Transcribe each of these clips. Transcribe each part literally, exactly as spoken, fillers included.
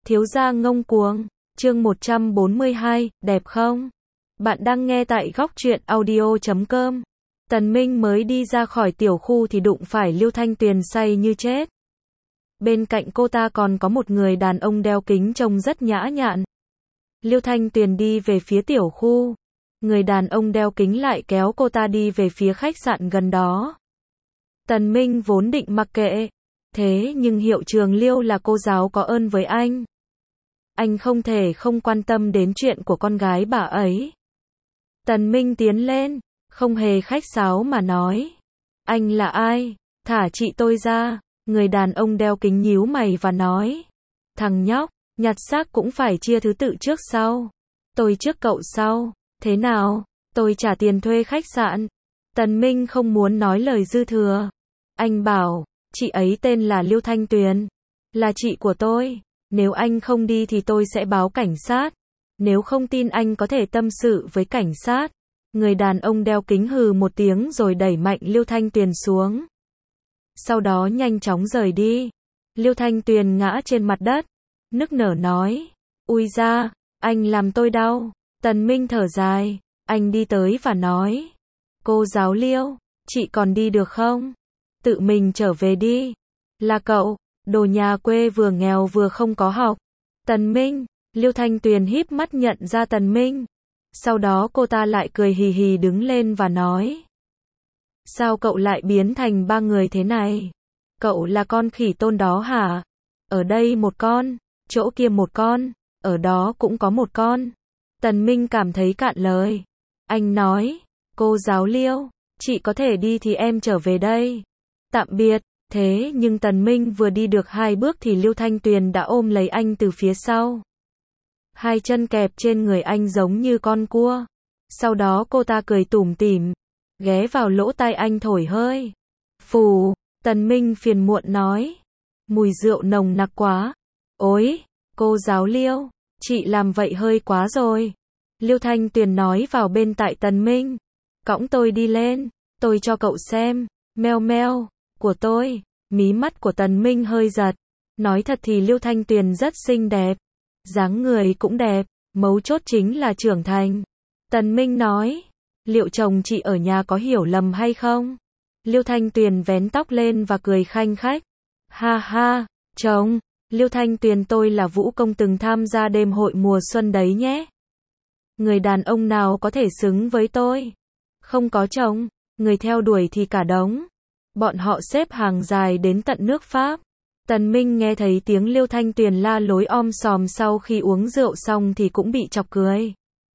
Thiếu gia ngông cuồng, chương một trăm bốn mươi hai, đẹp không? Bạn đang nghe tại góc truyện audio chấm com. Tần Minh mới đi ra khỏi tiểu khu thì đụng phải Liêu Thanh Tuyền say như chết. Bên cạnh cô ta còn có một người đàn ông đeo kính trông rất nhã nhặn. Liêu Thanh Tuyền đi về phía tiểu khu. Người đàn ông đeo kính lại kéo cô ta đi về phía khách sạn gần đó. Tần Minh vốn định mặc kệ. Thế nhưng hiệu trưởng Liêu là cô giáo có ơn với anh. Anh không thể không quan tâm đến chuyện của con gái bà ấy. Tần Minh tiến lên, không hề khách sáo mà nói. Anh là ai? Thả chị tôi ra. Người đàn ông đeo kính nhíu mày và nói. Thằng nhóc, nhặt xác cũng phải chia thứ tự trước sau. Tôi trước cậu sau. Thế nào? Tôi trả tiền thuê khách sạn. Tần Minh không muốn nói lời dư thừa. Anh bảo, chị ấy tên là Liêu Thanh Tuyền. Là chị của tôi. Nếu anh không đi thì tôi sẽ báo cảnh sát. Nếu không tin anh có thể tâm sự với cảnh sát. Người đàn ông đeo kính hừ một tiếng rồi đẩy mạnh Liêu Thanh Tuyền xuống. Sau đó nhanh chóng rời đi. Liêu Thanh Tuyền ngã trên mặt đất. Nức nở nói. Ui da, anh làm tôi đau. Tần Minh thở dài. Anh đi tới và nói. Cô giáo Liêu, chị còn đi được không? Tự mình trở về đi. Là cậu, đồ nhà quê vừa nghèo vừa không có học. Tần Minh, Liêu Thanh Tuyền híp mắt nhận ra Tần Minh. Sau đó cô ta lại cười hì hì đứng lên và nói. Sao cậu lại biến thành ba người thế này? Cậu là con khỉ tôn đó hả? Ở đây một con, chỗ kia một con, ở đó cũng có một con. Tần Minh cảm thấy cạn lời. Anh nói, cô giáo Liêu, chị có thể đi thì em trở về đây. Tạm biệt. Thế nhưng Tần Minh vừa đi được hai bước thì Liêu Thanh Tuyền đã ôm lấy anh từ phía sau. Hai chân kẹp trên người anh giống như con cua. Sau đó cô ta cười tủm tỉm, ghé vào lỗ tai anh thổi hơi. Phù, Tần Minh phiền muộn nói. Mùi rượu nồng nặc quá. Ôi, cô giáo Liêu, chị làm vậy hơi quá rồi. Liêu Thanh Tuyền nói vào bên tai Tần Minh. Cõng tôi đi lên, tôi cho cậu xem. Meo meo. Của tôi, mí mắt của Tần Minh hơi giật. Nói thật thì Liêu Thanh Tuyền rất xinh đẹp. Dáng người cũng đẹp, mấu chốt chính là trưởng thành. Tần Minh nói, liệu chồng chị ở nhà có hiểu lầm hay không? Liêu Thanh Tuyền vén tóc lên và cười khanh khách. Ha ha, chồng, Liêu Thanh Tuyền tôi là vũ công từng tham gia đêm hội mùa xuân đấy nhé. Người đàn ông nào có thể xứng với tôi? Không có chồng, người theo đuổi thì cả đống. Bọn họ xếp hàng dài đến tận nước Pháp. Tần Minh nghe thấy tiếng Liêu Thanh Tuyền la lối om sòm sau khi uống rượu xong thì cũng bị chọc cười.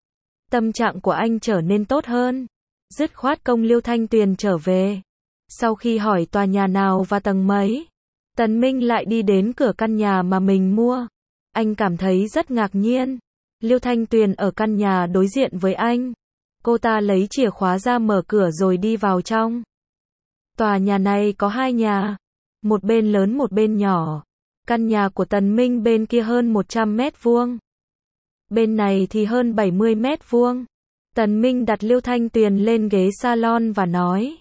Tâm trạng của anh trở nên tốt hơn. Dứt khoát công Liêu Thanh Tuyền trở về. Sau khi hỏi tòa nhà nào và tầng mấy, Tần Minh lại đi đến cửa căn nhà mà mình mua. Anh cảm thấy rất ngạc nhiên. Liêu Thanh Tuyền ở căn nhà đối diện với anh. Cô ta lấy chìa khóa ra mở cửa rồi đi vào trong. Tòa nhà này có hai nhà. Một bên lớn một bên nhỏ. Căn nhà của Tần Minh bên kia hơn một trăm mét vuông. Bên này thì hơn bảy mươi mét vuông. Tần Minh đặt Liêu Thanh Tuyền lên ghế salon và nói.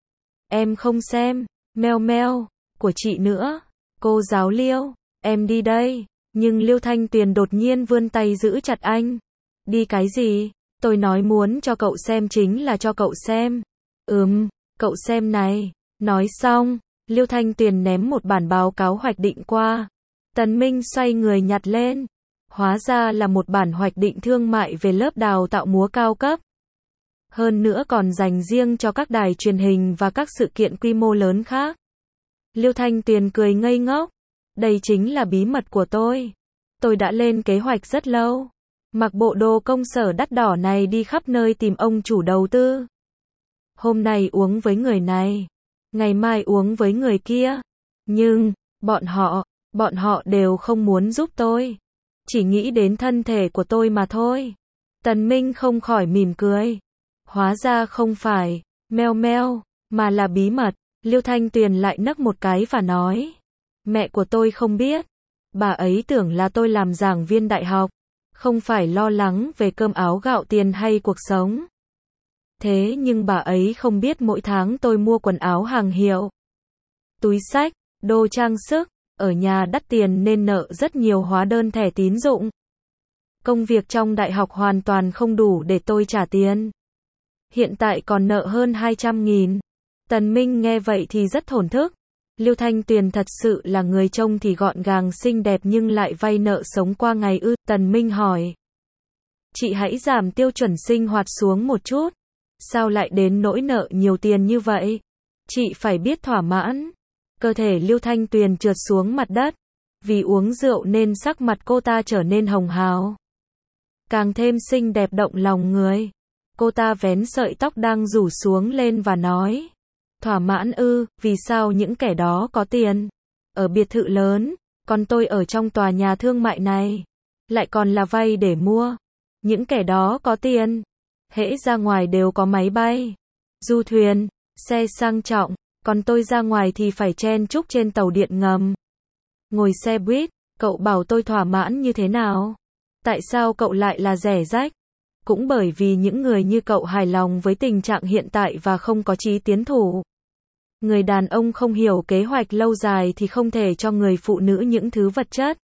Em không xem, meo meo, của chị nữa. Cô giáo Liêu, em đi đây. Nhưng Liêu Thanh Tuyền đột nhiên vươn tay giữ chặt anh. Đi cái gì? Tôi nói muốn cho cậu xem chính là cho cậu xem. Ừm, cậu xem này. Nói xong, Liêu Thanh Tuyền ném một bản báo cáo hoạch định qua. Tần Minh xoay người nhặt lên. Hóa ra là một bản hoạch định thương mại về lớp đào tạo múa cao cấp. Hơn nữa còn dành riêng cho các đài truyền hình và các sự kiện quy mô lớn khác. Liêu Thanh Tuyền cười ngây ngốc. Đây chính là bí mật của tôi. Tôi đã lên kế hoạch rất lâu. Mặc bộ đồ công sở đắt đỏ này đi khắp nơi tìm ông chủ đầu tư. Hôm nay uống với người này. Ngày mai uống với người kia. Nhưng, bọn họ, bọn họ đều không muốn giúp tôi. Chỉ nghĩ đến thân thể của tôi mà thôi. Tần Minh không khỏi mỉm cười. Hóa ra không phải, meo meo, mà là bí mật. Liêu Thanh Tuyền lại nấc một cái và nói. Mẹ của tôi không biết. Bà ấy tưởng là tôi làm giảng viên đại học. Không phải lo lắng về cơm áo gạo tiền hay cuộc sống. Thế nhưng bà ấy không biết mỗi tháng tôi mua quần áo hàng hiệu, túi xách, đồ trang sức, ở nhà đắt tiền nên nợ rất nhiều hóa đơn thẻ tín dụng. Công việc trong đại học hoàn toàn không đủ để tôi trả tiền. Hiện tại còn nợ hơn hai trăm nghìn. Tần Minh nghe vậy thì rất thổn thức. Liêu Thanh Tuyền thật sự là người trông thì gọn gàng xinh đẹp nhưng lại vay nợ sống qua ngày ư? Tần Minh hỏi. Chị hãy giảm tiêu chuẩn sinh hoạt xuống một chút. Sao lại đến nỗi nợ nhiều tiền như vậy? Chị phải biết thỏa mãn. Cơ thể Liêu Thanh Tuyền trượt xuống mặt đất. Vì uống rượu nên sắc mặt cô ta trở nên hồng hào. Càng thêm xinh đẹp động lòng người. Cô ta vén sợi tóc đang rủ xuống lên và nói. Thỏa mãn ư, vì sao những kẻ đó có tiền? Ở biệt thự lớn, còn tôi ở trong tòa nhà thương mại này. Lại còn là vay để mua. Những kẻ đó có tiền. Hễ ra ngoài đều có máy bay, du thuyền, xe sang trọng. Còn tôi ra ngoài thì phải chen chúc trên tàu điện ngầm. Ngồi xe buýt, cậu bảo tôi thỏa mãn như thế nào? Tại sao cậu lại là rẻ rách? Cũng bởi vì những người như cậu hài lòng với tình trạng hiện tại và không có chí tiến thủ. Người đàn ông không hiểu kế hoạch lâu dài thì không thể cho người phụ nữ những thứ vật chất.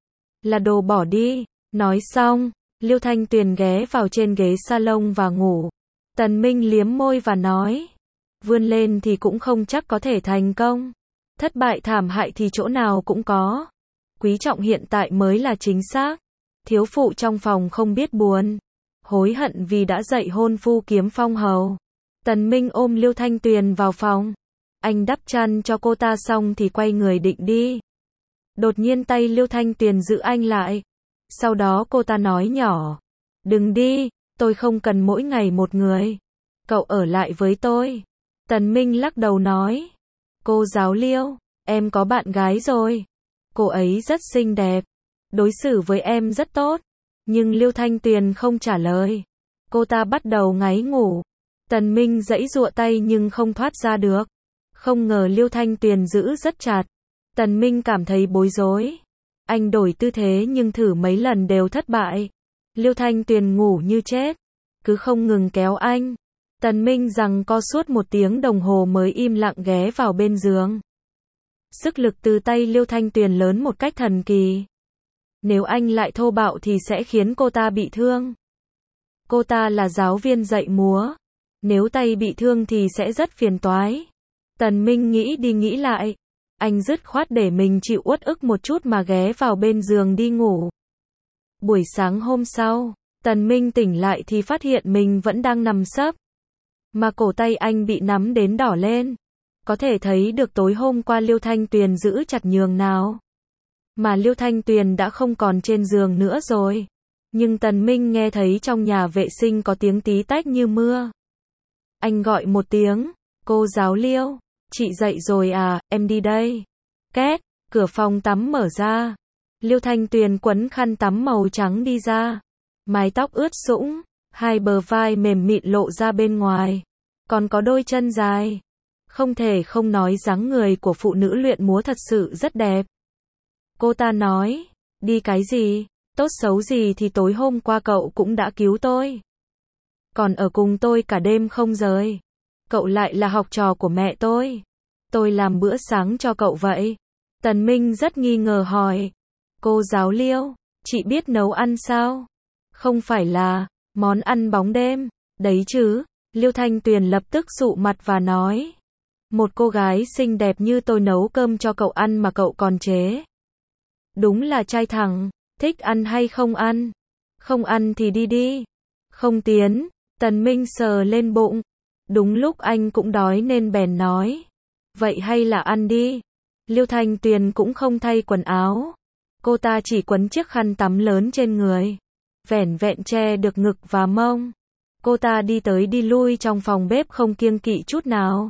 Là đồ bỏ đi. Nói xong, Liêu Thanh Tuyền ghé vào trên ghế salon và ngủ. Tần Minh liếm môi và nói. Vươn lên thì cũng không chắc có thể thành công. Thất bại thảm hại thì chỗ nào cũng có. Quý trọng hiện tại mới là chính xác. Thiếu phụ trong phòng không biết buồn. Hối hận vì đã dạy hôn phu kiếm phong hầu. Tần Minh ôm Liêu Thanh Tuyền vào phòng. Anh đắp chăn cho cô ta xong thì quay người định đi. Đột nhiên tay Liêu Thanh Tuyền giữ anh lại. Sau đó cô ta nói nhỏ. Đừng đi, tôi không cần mỗi ngày một người. Cậu ở lại với tôi. Tần Minh lắc đầu nói. Cô giáo Liêu, em có bạn gái rồi. Cô ấy rất xinh đẹp. Đối xử với em rất tốt. Nhưng Liêu Thanh Tuyền không trả lời. Cô ta bắt đầu ngáy ngủ. Tần Minh giãy giụa tay nhưng không thoát ra được. Không ngờ Liêu Thanh Tuyền giữ rất chặt. Tần Minh cảm thấy bối rối. Anh đổi tư thế nhưng thử mấy lần đều thất bại. Liêu Thanh Tuyền ngủ như chết. Cứ không ngừng kéo anh. Tần Minh giằng co suốt một tiếng đồng hồ mới im lặng ghé vào bên giường. Sức lực từ tay Liêu Thanh Tuyền lớn một cách thần kỳ. Nếu anh lại thô bạo thì sẽ khiến cô ta bị thương. Cô ta là giáo viên dạy múa. Nếu tay bị thương thì sẽ rất phiền toái. Tần Minh nghĩ đi nghĩ lại. Anh dứt khoát để mình chịu uất ức một chút mà ghé vào bên giường đi ngủ. Buổi sáng hôm sau, Tần Minh tỉnh lại thì phát hiện mình vẫn đang nằm sấp. Mà cổ tay anh bị nắm đến đỏ lên. Có thể thấy được tối hôm qua Liêu Thanh Tuyền giữ chặt nhường nào. Mà Liêu Thanh Tuyền đã không còn trên giường nữa rồi. Nhưng Tần Minh nghe thấy trong nhà vệ sinh có tiếng tí tách như mưa. Anh gọi một tiếng. Cô giáo Liêu. Chị dậy rồi à, em đi đây. Két, cửa phòng tắm mở ra. Liêu Thanh Tuyền quấn khăn tắm màu trắng đi ra. Mái tóc ướt sũng, hai bờ vai mềm mịn lộ ra bên ngoài. Còn có đôi chân dài. Không thể không nói dáng người của phụ nữ luyện múa thật sự rất đẹp. Cô ta nói, đi cái gì, tốt xấu gì thì tối hôm qua cậu cũng đã cứu tôi. Còn ở cùng tôi cả đêm không rời. Cậu lại là học trò của mẹ tôi. Tôi làm bữa sáng cho cậu vậy. Tần Minh rất nghi ngờ hỏi. Cô giáo Liêu, chị biết nấu ăn sao? Không phải là món ăn bóng đêm, đấy chứ. Liêu Thanh Tuyền lập tức sụ mặt và nói. Một cô gái xinh đẹp như tôi nấu cơm cho cậu ăn mà cậu còn chế. Đúng là trai thẳng, thích ăn hay không ăn? Không ăn thì đi đi. Không tiến. Tần Minh sờ lên bụng. Đúng lúc anh cũng đói nên bèn nói. Vậy hay là ăn đi. Liêu Thanh Tuyền cũng không thay quần áo. Cô ta chỉ quấn chiếc khăn tắm lớn trên người. Vẻn vẹn che được ngực và mông. Cô ta đi tới đi lui trong phòng bếp không kiêng kỵ chút nào.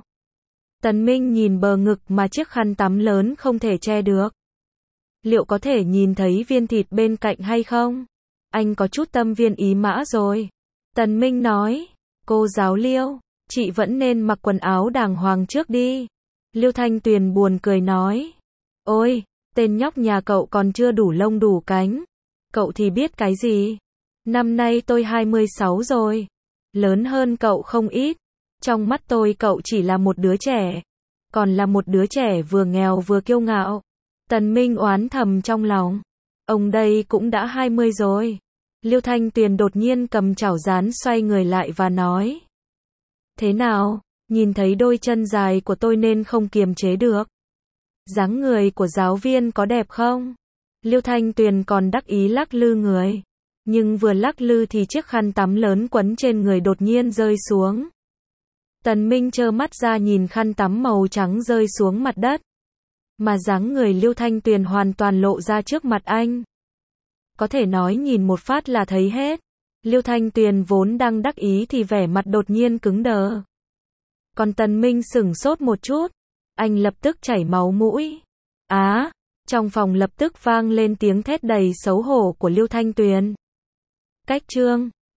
Tần Minh nhìn bờ ngực mà chiếc khăn tắm lớn không thể che được. Liệu có thể nhìn thấy viên thịt bên cạnh hay không? Anh có chút tâm viên ý mã rồi. Tần Minh nói. Cô giáo Liêu, chị vẫn nên mặc quần áo đàng hoàng trước đi. Liêu Thanh Tuyền buồn cười nói. Ôi, tên nhóc nhà cậu còn chưa đủ lông đủ cánh. Cậu thì biết cái gì? Năm nay tôi hai mươi sáu rồi. Lớn hơn cậu không ít. Trong mắt tôi cậu chỉ là một đứa trẻ. Còn là một đứa trẻ vừa nghèo vừa kiêu ngạo. Tần Minh oán thầm trong lòng. Ông đây cũng đã hai mươi rồi. Liêu Thanh Tuyền đột nhiên cầm chảo rán xoay người lại và nói. Thế nào, nhìn thấy đôi chân dài của tôi nên không kiềm chế được. Dáng người của giáo viên có đẹp không? Liêu Thanh Tuyền còn đắc ý lắc lư người. Nhưng vừa lắc lư thì chiếc khăn tắm lớn quấn trên người đột nhiên rơi xuống. Tần Minh trơ mắt ra nhìn khăn tắm màu trắng rơi xuống mặt đất. Mà dáng người Liêu Thanh Tuyền hoàn toàn lộ ra trước mặt anh. Có thể nói nhìn một phát là thấy hết. Liêu Thanh Tuyền vốn đang đắc ý thì vẻ mặt đột nhiên cứng đờ. Còn Tần Minh sửng sốt một chút. Anh lập tức chảy máu mũi. Á, trong phòng lập tức vang lên tiếng thét đầy xấu hổ của Liêu Thanh Tuyền. Cách chương